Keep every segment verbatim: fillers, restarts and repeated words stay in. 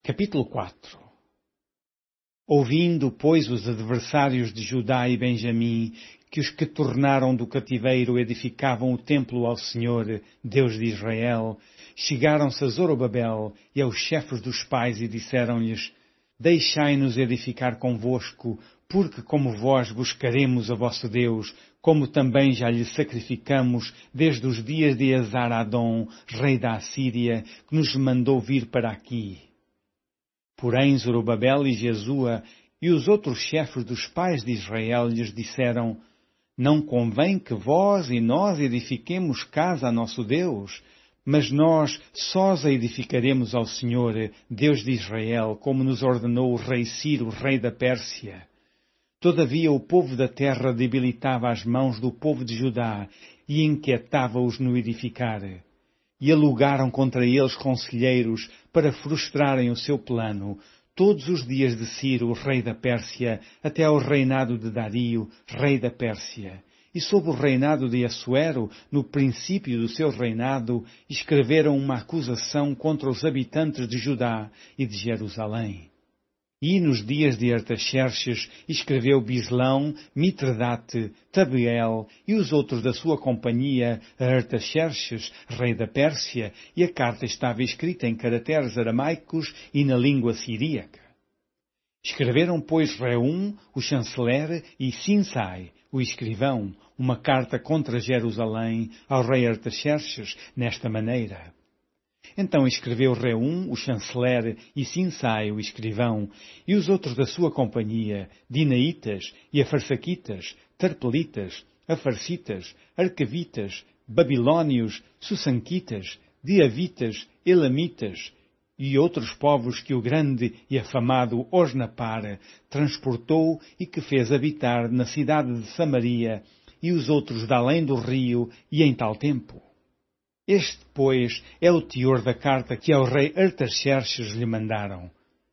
Capítulo quatro. Ouvindo, pois, os adversários de Judá e Benjamim, que os que tornaram do cativeiro edificavam o templo ao Senhor, Deus de Israel, chegaram-se a Zorobabel e aos chefes dos pais e disseram-lhes: Deixai-nos edificar convosco, porque como vós buscaremos a vosso Deus, como também já lhe sacrificamos desde os dias de Esar-Adom, rei da Assíria, que nos mandou vir para aqui. Porém Zorobabel e Jesua e os outros chefes dos pais de Israel lhes disseram: Não convém que vós e nós edifiquemos casa a nosso Deus, mas nós sós a edificaremos ao Senhor, Deus de Israel, como nos ordenou o rei Ciro, rei da Pérsia. Todavia o povo da terra debilitava as mãos do povo de Judá e inquietava-os no edificar. E alugaram contra eles conselheiros para frustrarem o seu plano, todos os dias de Ciro, rei da Pérsia, até ao reinado de Dario, rei da Pérsia. E sob o reinado de Assuero, no princípio do seu reinado, escreveram uma acusação contra os habitantes de Judá e de Jerusalém. E nos dias de Artaxerxes escreveu Bislão, Mitredate, Tabeel e os outros da sua companhia a Artaxerxes, rei da Pérsia, e a carta estava escrita em caracteres aramaicos e na língua siríaca. Escreveram, pois, Reum, o chanceler, e Sinsai, o escrivão, uma carta contra Jerusalém ao rei Artaxerxes, nesta maneira. Então escreveu Reum, o chanceler, e Sinsai, o escrivão, e os outros da sua companhia, Dinaitas e Afarsaquitas, Tarpelitas, Afarsitas, Arcavitas, Babilónios, Sussanquitas, Diavitas, Elamitas, e outros povos que o grande e afamado Osnapar transportou e que fez habitar na cidade de Samaria, e os outros de além do rio e em tal tempo. Este, pois, é o teor da carta que ao rei Artaxerxes lhe mandaram.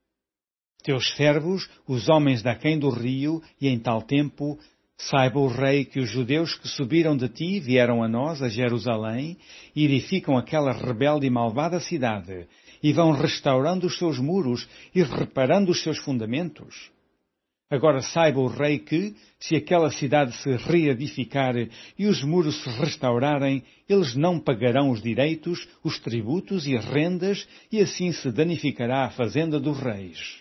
Teus servos, os homens daquém do rio, e em tal tempo, saiba o rei que os judeus que subiram de ti vieram a nós, a Jerusalém, e edificam aquela rebelde e malvada cidade, e vão restaurando os seus muros e reparando os seus fundamentos. Agora saiba o rei que, se aquela cidade se reedificar e os muros se restaurarem, eles não pagarão os direitos, os tributos e as rendas, e assim se danificará a fazenda dos reis.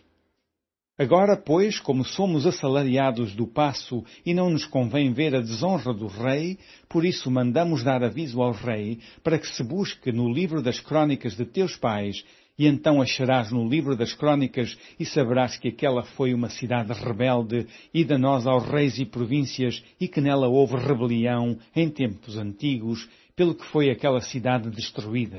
Agora, pois, como somos assalariados do paço e não nos convém ver a desonra do rei, por isso mandamos dar aviso ao rei, para que se busque no livro das crônicas de teus pais, e então acharás no livro das crônicas e saberás que aquela foi uma cidade rebelde e danosa aos reis e províncias e que nela houve rebelião em tempos antigos, pelo que foi aquela cidade destruída.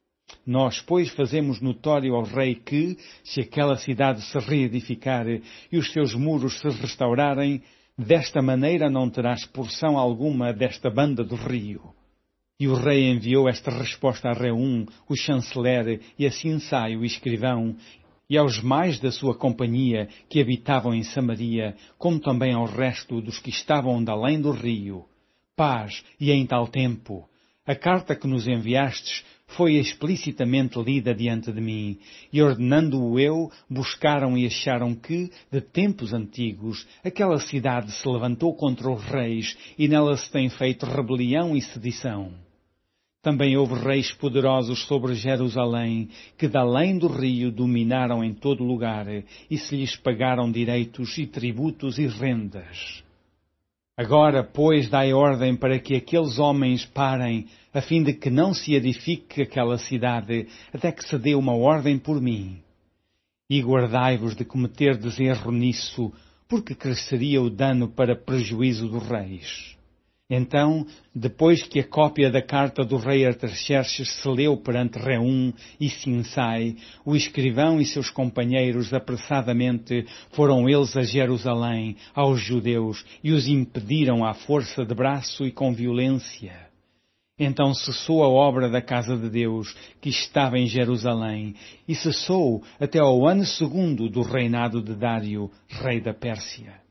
Nós, pois, fazemos notório ao rei que, se aquela cidade se reedificar e os seus muros se restaurarem, desta maneira não terás porção alguma desta banda do rio. E o rei enviou esta resposta a Reum, o chanceler, e a Sinsai, o escrivão, e aos mais da sua companhia que habitavam em Samaria, como também ao resto dos que estavam de além do rio. Paz, e em tal tempo. A carta que nos enviastes foi explicitamente lida diante de mim, e ordenando-o eu, buscaram e acharam que, de tempos antigos, aquela cidade se levantou contra os reis, e nela se tem feito rebelião e sedição. Também houve reis poderosos sobre Jerusalém, que de além do rio dominaram em todo lugar, e se lhes pagaram direitos e tributos e rendas. Agora, pois, dai ordem para que aqueles homens parem, a fim de que não se edifique aquela cidade, até que se dê uma ordem por mim. E guardai-vos de cometerdes erro nisso, porque cresceria o dano para prejuízo dos reis. Então, depois que a cópia da carta do rei Artaxerxes se leu perante Reum e Sinsai, o escrivão e seus companheiros apressadamente foram eles a Jerusalém, aos judeus, e os impediram à força de braço e com violência. Então cessou a obra da casa de Deus, que estava em Jerusalém, e cessou até ao ano segundo do reinado de Dário, rei da Pérsia.